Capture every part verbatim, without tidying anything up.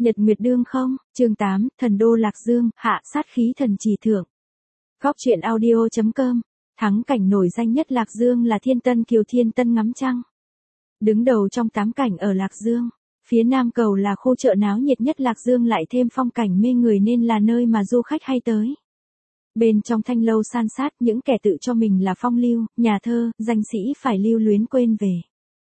Nhật Nguyệt Đương không, chương tám, Thần Đô Lạc Dương, hạ sát khí thần trì thượng. Góc truyện audio chấm com, thắng cảnh nổi danh nhất Lạc Dương là Thiên Tân Kiều Thiên Tân ngắm trăng. Đứng đầu trong tám cảnh ở Lạc Dương, phía Nam Cầu là khu chợ náo nhiệt nhất Lạc Dương lại thêm phong cảnh mê người nên là nơi mà du khách hay tới. Bên trong thanh lâu san sát những kẻ tự cho mình là phong lưu, nhà thơ, danh sĩ phải lưu luyến quên về.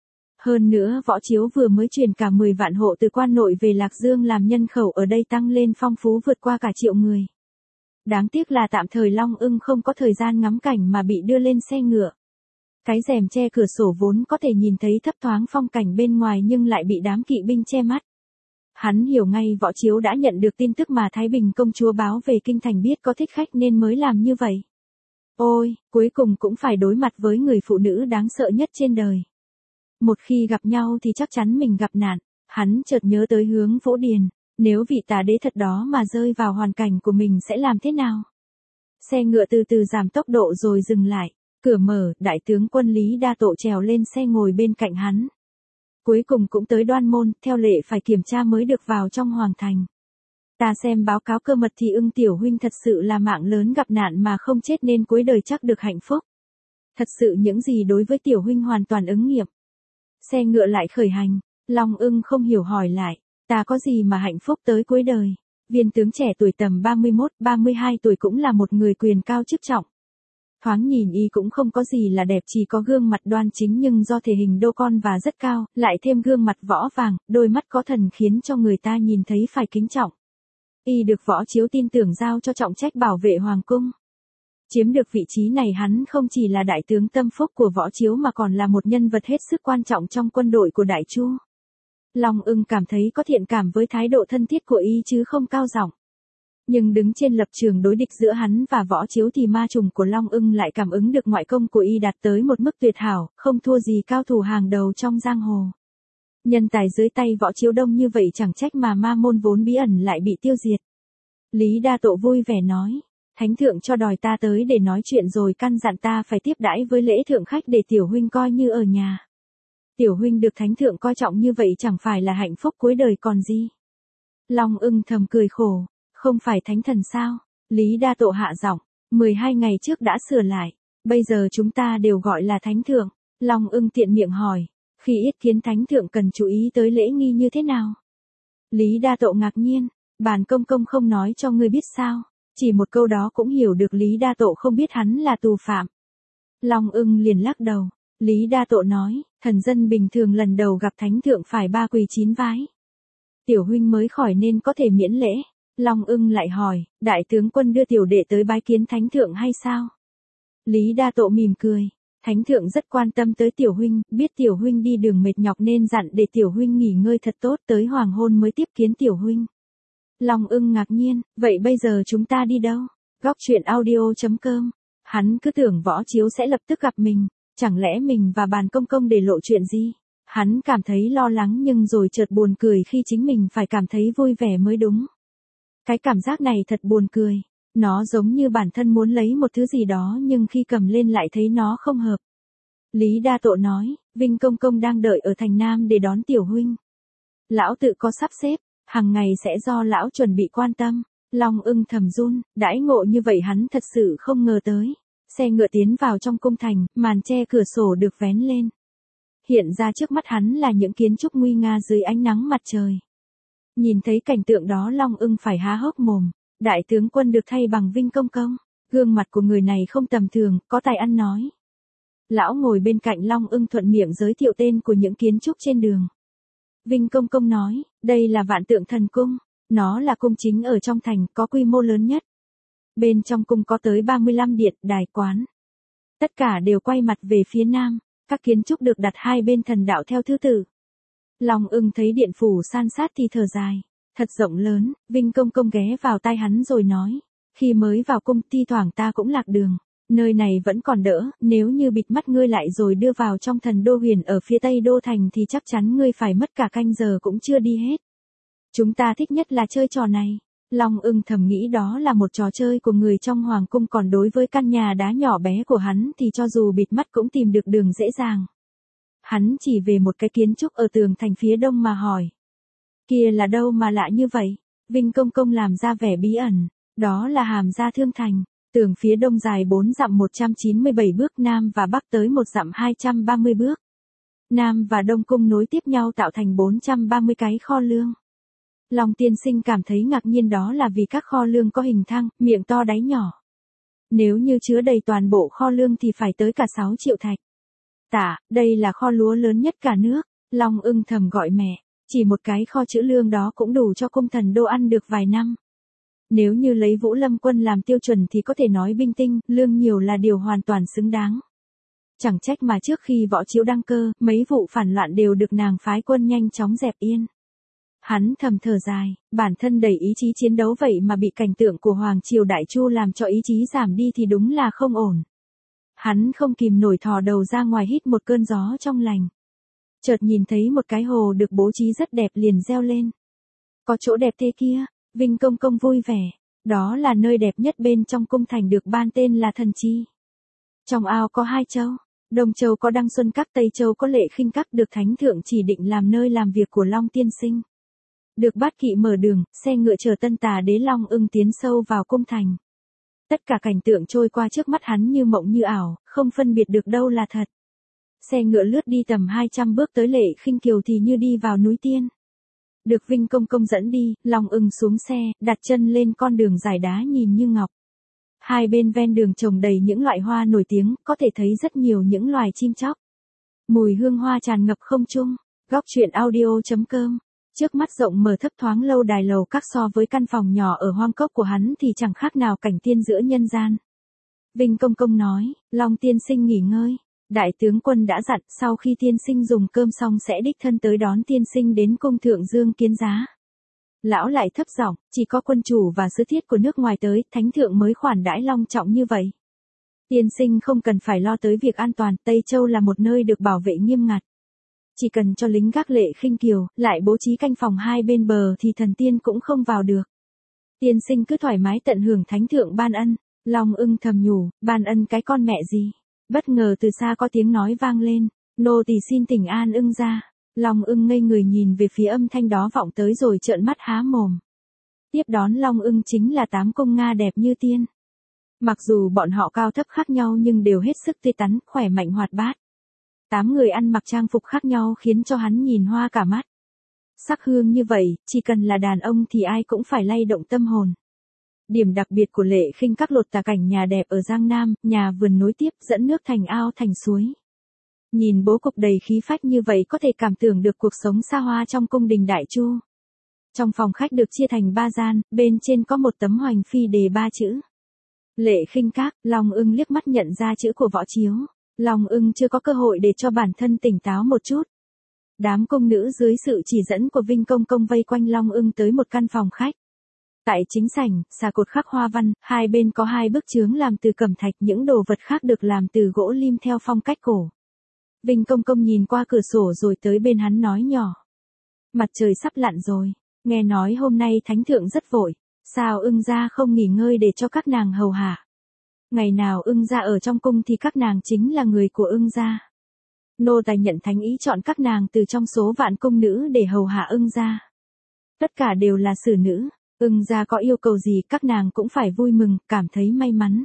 Hơn nữa Võ Chiếu vừa mới truyền cả mười vạn hộ từ quan nội về Lạc Dương làm nhân khẩu ở đây tăng lên phong phú vượt qua cả triệu người. Đáng tiếc là tạm thời Long Ưng không có thời gian ngắm cảnh mà bị đưa lên xe ngựa. Cái rèm che cửa sổ vốn có thể nhìn thấy thấp thoáng phong cảnh bên ngoài nhưng lại bị đám kỵ binh che mắt. Hắn hiểu ngay Võ Chiếu đã nhận được tin tức mà Thái Bình công chúa báo về kinh thành biết có thích khách nên mới làm như vậy. Ôi, cuối cùng cũng phải đối mặt với người phụ nữ đáng sợ nhất trên đời. Một khi gặp nhau thì chắc chắn mình gặp nạn, hắn chợt nhớ tới Hướng Vũ Điền, nếu vị tà đế thật đó mà rơi vào hoàn cảnh của mình sẽ làm thế nào? Xe ngựa từ từ giảm tốc độ rồi dừng lại, cửa mở, đại tướng quân Lý Đa Tộ trèo lên xe ngồi bên cạnh hắn. Cuối cùng cũng tới Đoan Môn, theo lệ phải kiểm tra mới được vào trong hoàng thành. Ta xem báo cáo cơ mật thì Ưng tiểu huynh thật sự là mạng lớn gặp nạn mà không chết nên cuối đời chắc được hạnh phúc. Thật sự những gì đối với tiểu huynh hoàn toàn ứng nghiệm. Xe ngựa lại khởi hành, Long Ưng không hiểu hỏi lại, ta có gì mà hạnh phúc tới cuối đời? Viên tướng trẻ tuổi tầm ba mươi mốt, ba mươi hai tuổi cũng là một người quyền cao chức trọng. Thoáng nhìn y cũng không có gì là đẹp, chỉ có gương mặt đoan chính nhưng do thể hình đô con và rất cao, lại thêm gương mặt võ vàng, đôi mắt có thần khiến cho người ta nhìn thấy phải kính trọng. Y được Võ Chiếu tin tưởng giao cho trọng trách bảo vệ hoàng cung. Chiếm được vị trí này hắn không chỉ là đại tướng tâm phúc của Võ Chiếu mà còn là một nhân vật hết sức quan trọng trong quân đội của Đại Chu. Long Ưng cảm thấy có thiện cảm với thái độ thân thiết của y chứ không cao giọng. Nhưng đứng trên lập trường đối địch giữa hắn và Võ Chiếu thì ma trùng của Long Ưng lại cảm ứng được ngoại công của y đạt tới một mức tuyệt hảo, không thua gì cao thủ hàng đầu trong giang hồ. Nhân tài dưới tay Võ Chiếu đông như vậy chẳng trách mà ma môn vốn bí ẩn lại bị tiêu diệt. Lý Đa Tộ vui vẻ nói, Thánh thượng cho đòi ta tới để nói chuyện rồi căn dặn ta phải tiếp đãi với lễ thượng khách để tiểu huynh coi như ở nhà. Tiểu huynh được thánh thượng coi trọng như vậy chẳng phải là hạnh phúc cuối đời còn gì. Long Ưng thầm cười khổ, không phải thánh thần sao? Lý Đa Tộ hạ giọng, mười hai ngày trước đã sửa lại, bây giờ chúng ta đều gọi là thánh thượng. Long Ưng tiện miệng hỏi, khi yết kiến thánh thượng cần chú ý tới lễ nghi như thế nào? Lý Đa Tộ ngạc nhiên, bản công công không nói cho ngươi biết sao? Chỉ một câu đó cũng hiểu được Lý Đa Tộ không biết hắn là tù phạm. Long Ưng liền lắc đầu. Lý Đa Tộ nói, thần dân bình thường lần đầu gặp thánh thượng phải ba quỳ chín vái. Tiểu huynh mới khỏi nên có thể miễn lễ. Long Ưng lại hỏi, đại tướng quân đưa tiểu đệ tới bái kiến thánh thượng hay sao? Lý Đa Tộ mỉm cười, thánh thượng rất quan tâm tới tiểu huynh, biết tiểu huynh đi đường mệt nhọc nên dặn để tiểu huynh nghỉ ngơi thật tốt tới hoàng hôn mới tiếp kiến tiểu huynh. Long Ưng ngạc nhiên, vậy bây giờ chúng ta đi đâu? Góc truyện audio chấm com, hắn cứ tưởng Võ Chiếu sẽ lập tức gặp mình, chẳng lẽ mình và bàn công công để lộ chuyện gì? Hắn cảm thấy lo lắng nhưng rồi chợt buồn cười khi chính mình phải cảm thấy vui vẻ mới đúng. Cái cảm giác này thật buồn cười, nó giống như bản thân muốn lấy một thứ gì đó nhưng khi cầm lên lại thấy nó không hợp. Lý Đa Tộ nói, Vinh công công đang đợi ở thành Nam để đón tiểu huynh. Lão tự có sắp xếp. Hằng ngày sẽ do lão chuẩn bị quan tâm. Long Ưng thầm run, đãi ngộ như vậy hắn thật sự không ngờ tới. Xe ngựa tiến vào trong cung thành, màn che cửa sổ được vén lên. Hiện ra trước mắt hắn là những kiến trúc nguy nga dưới ánh nắng mặt trời. Nhìn thấy cảnh tượng đó Long Ưng phải há hốc mồm. Đại tướng quân được thay bằng Vinh công công. Gương mặt của người này không tầm thường, có tài ăn nói. Lão ngồi bên cạnh Long Ưng thuận miệng giới thiệu tên của những kiến trúc trên đường. Vinh công công nói, đây là Vạn Tượng Thần Cung, nó là cung chính ở trong thành, có quy mô lớn nhất. Bên trong cung có tới ba mươi lăm điện, đài quán. Tất cả đều quay mặt về phía nam, các kiến trúc được đặt hai bên thần đạo theo thứ tự. Long Ưng thấy điện phủ san sát thì thở dài, thật rộng lớn. Vinh công công ghé vào tai hắn rồi nói, khi mới vào cung thi thoảng ta cũng lạc đường. Nơi này vẫn còn đỡ, nếu như bịt mắt ngươi lại rồi đưa vào trong thần đô huyền ở phía tây đô thành thì chắc chắn ngươi phải mất cả canh giờ cũng chưa đi hết. Chúng ta thích nhất là chơi trò này. Long Ưng thầm nghĩ đó là một trò chơi của người trong hoàng cung, còn đối với căn nhà đá nhỏ bé của hắn thì cho dù bịt mắt cũng tìm được đường dễ dàng. Hắn chỉ về một cái kiến trúc ở tường thành phía đông mà hỏi. Kia là đâu mà lạ như vậy? Vinh Công Công làm ra vẻ bí ẩn. Đó là Hàm Gia Thương Thành. Tường phía đông dài bốn dặm một trăm chín mươi bảy bước, nam và bắc tới một dặm hai trăm ba mươi bước. Nam và Đông Cung nối tiếp nhau tạo thành bốn trăm ba mươi cái kho lương. Long tiên sinh cảm thấy ngạc nhiên, đó là vì các kho lương có hình thang, miệng to đáy nhỏ. Nếu như chứa đầy toàn bộ kho lương thì phải tới cả sáu triệu thạch. Tạ, đây là kho lúa lớn nhất cả nước. Long ưng thầm gọi mẹ, chỉ một cái kho trữ lương đó cũng đủ cho cung thần đô ăn được vài năm. Nếu như lấy Vũ Lâm quân làm tiêu chuẩn thì có thể nói binh tinh, lương nhiều là điều hoàn toàn xứng đáng. Chẳng trách mà trước khi Võ Chiếu đăng cơ, mấy vụ phản loạn đều được nàng phái quân nhanh chóng dẹp yên. Hắn thầm thở dài, bản thân đầy ý chí chiến đấu vậy mà bị cảnh tượng của Hoàng Triều Đại Chu làm cho ý chí giảm đi thì đúng là không ổn. Hắn không kìm nổi thò đầu ra ngoài hít một cơn gió trong lành. Chợt nhìn thấy một cái hồ được bố trí rất đẹp liền reo lên. Có chỗ đẹp thế kia, Vinh Công Công vui vẻ. Đó là nơi đẹp nhất bên trong cung thành, được ban tên là Thần Chi. Trong ao có hai châu, Đông Châu có Đăng Xuân Các, Tây Châu có Lệ Khinh Các, được Thánh Thượng chỉ định làm nơi làm việc của Long tiên sinh. Được bát kỵ mở đường, xe ngựa chở Tân Tà Đế Long ưng tiến sâu vào cung thành. Tất cả cảnh tượng trôi qua trước mắt hắn như mộng như ảo, không phân biệt được đâu là thật. Xe ngựa lướt đi tầm hai trăm bước tới Lệ Khinh Kiều thì như đi vào núi tiên. Được Vinh Công Công dẫn đi, Long ưng xuống xe, đặt chân lên con đường dài đá nhìn như ngọc. Hai bên ven đường trồng đầy những loại hoa nổi tiếng, có thể thấy rất nhiều những loài chim chóc. Mùi hương hoa tràn ngập không trung. Góc truyện audio chấm com. Trước mắt rộng mở thấp thoáng, lâu đài lầu các so với căn phòng nhỏ ở hoang cốc của hắn thì chẳng khác nào cảnh tiên giữa nhân gian. Vinh Công Công nói, Long tiên sinh nghỉ ngơi. Đại tướng quân đã dặn sau khi tiên sinh dùng cơm xong sẽ đích thân tới đón tiên sinh đến cung thượng dương kiến giá. Lão lại thấp giọng, chỉ có quân chủ và sứ thiết của nước ngoài tới, thánh thượng mới khoản đãi long trọng như vậy. Tiên sinh không cần phải lo tới việc an toàn, Tây Châu là một nơi được bảo vệ nghiêm ngặt. Chỉ cần cho lính gác Lệ Khinh Kiều, lại bố trí canh phòng hai bên bờ thì thần tiên cũng không vào được. Tiên sinh cứ thoải mái tận hưởng thánh thượng ban ân. Long ưng thầm nhủ, ban ân cái con mẹ gì. Bất ngờ từ xa có tiếng nói vang lên, nô tỳ xin thỉnh an ưng ra. Long ưng ngây người nhìn về phía âm thanh đó vọng tới rồi trợn mắt há mồm. Tiếp đón Long ưng chính là tám công Nga đẹp như tiên. Mặc dù bọn họ cao thấp khác nhau nhưng đều hết sức tươi tắn, khỏe mạnh hoạt bát. Tám người ăn mặc trang phục khác nhau khiến cho hắn nhìn hoa cả mắt. Sắc hương như vậy, chỉ cần là đàn ông thì ai cũng phải lay động tâm hồn. Điểm đặc biệt của Lệ Khinh Các lột tà cảnh nhà đẹp ở Giang Nam, nhà vườn nối tiếp dẫn nước thành ao thành suối. Nhìn bố cục đầy khí phách như vậy có thể cảm tưởng được cuộc sống xa hoa trong cung đình Đại Chu. Trong phòng khách được chia thành ba gian, bên trên có một tấm hoành phi đề ba chữ. Lệ Khinh Các. Long ưng liếc mắt nhận ra chữ của Võ Chiếu. Long ưng chưa có cơ hội để cho bản thân tỉnh táo một chút. Đám cung nữ dưới sự chỉ dẫn của Vinh Công Công vây quanh Long ưng tới một căn phòng khách. Tại chính sảnh, xà cột khắc hoa văn, hai bên có hai bức chướng làm từ cẩm thạch, những đồ vật khác được làm từ gỗ lim theo phong cách cổ. Vinh Công Công nhìn qua cửa sổ rồi tới bên hắn nói nhỏ. Mặt trời sắp lặn rồi, nghe nói hôm nay thánh thượng rất vội, sao ưng gia không nghỉ ngơi để cho các nàng hầu hạ. Ngày nào ưng gia ở trong cung thì các nàng chính là người của ưng gia. Nô tài nhận thánh ý chọn các nàng từ trong số vạn cung nữ để hầu hạ ưng gia. Tất cả đều là xử nữ, ưng gia có yêu cầu gì các nàng cũng phải vui mừng, cảm thấy may mắn.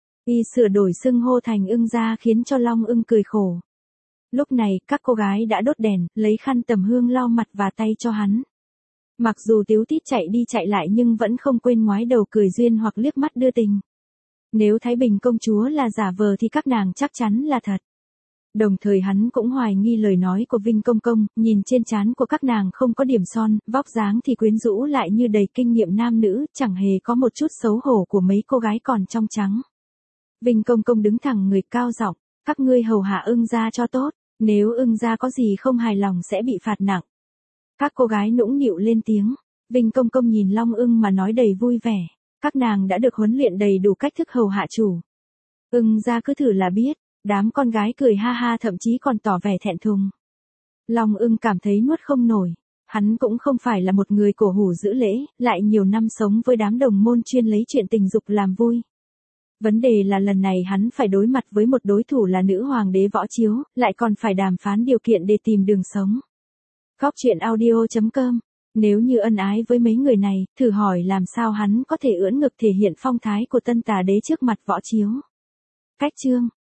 Y sửa đổi xưng hô thành ưng gia khiến cho Long ưng cười khổ. Lúc này, các cô gái đã đốt đèn, lấy khăn tầm hương lau mặt và tay cho hắn. Mặc dù Tiếu Tít chạy đi chạy lại nhưng vẫn không quên ngoái đầu cười duyên hoặc liếc mắt đưa tình. Nếu Thái Bình công chúa là giả vờ thì các nàng chắc chắn là thật. Đồng thời hắn cũng hoài nghi lời nói của Vinh Công Công, nhìn trên trán của các nàng không có điểm son, vóc dáng thì quyến rũ lại như đầy kinh nghiệm nam nữ, chẳng hề có một chút xấu hổ của mấy cô gái còn trong trắng. Vinh Công Công đứng thẳng người cao giọng, các ngươi hầu hạ ưng gia cho tốt, nếu ưng gia có gì không hài lòng sẽ bị phạt nặng. Các cô gái nũng nịu lên tiếng, Vinh Công Công nhìn Long ưng mà nói đầy vui vẻ, các nàng đã được huấn luyện đầy đủ cách thức hầu hạ chủ. Ưng gia cứ thử là biết. Đám con gái cười ha ha thậm chí còn tỏ vẻ thẹn thùng. Long ưng cảm thấy nuốt không nổi. Hắn cũng không phải là một người cổ hủ giữ lễ, lại nhiều năm sống với đám đồng môn chuyên lấy chuyện tình dục làm vui. Vấn đề là lần này hắn phải đối mặt với một đối thủ là nữ hoàng đế Võ Chiếu, lại còn phải đàm phán điều kiện để tìm đường sống. Góc truyện audio chấm com Nếu như ân ái với mấy người này, thử hỏi làm sao hắn có thể ưỡn ngực thể hiện phong thái của tân tà đế trước mặt võ chiếu. Cách chương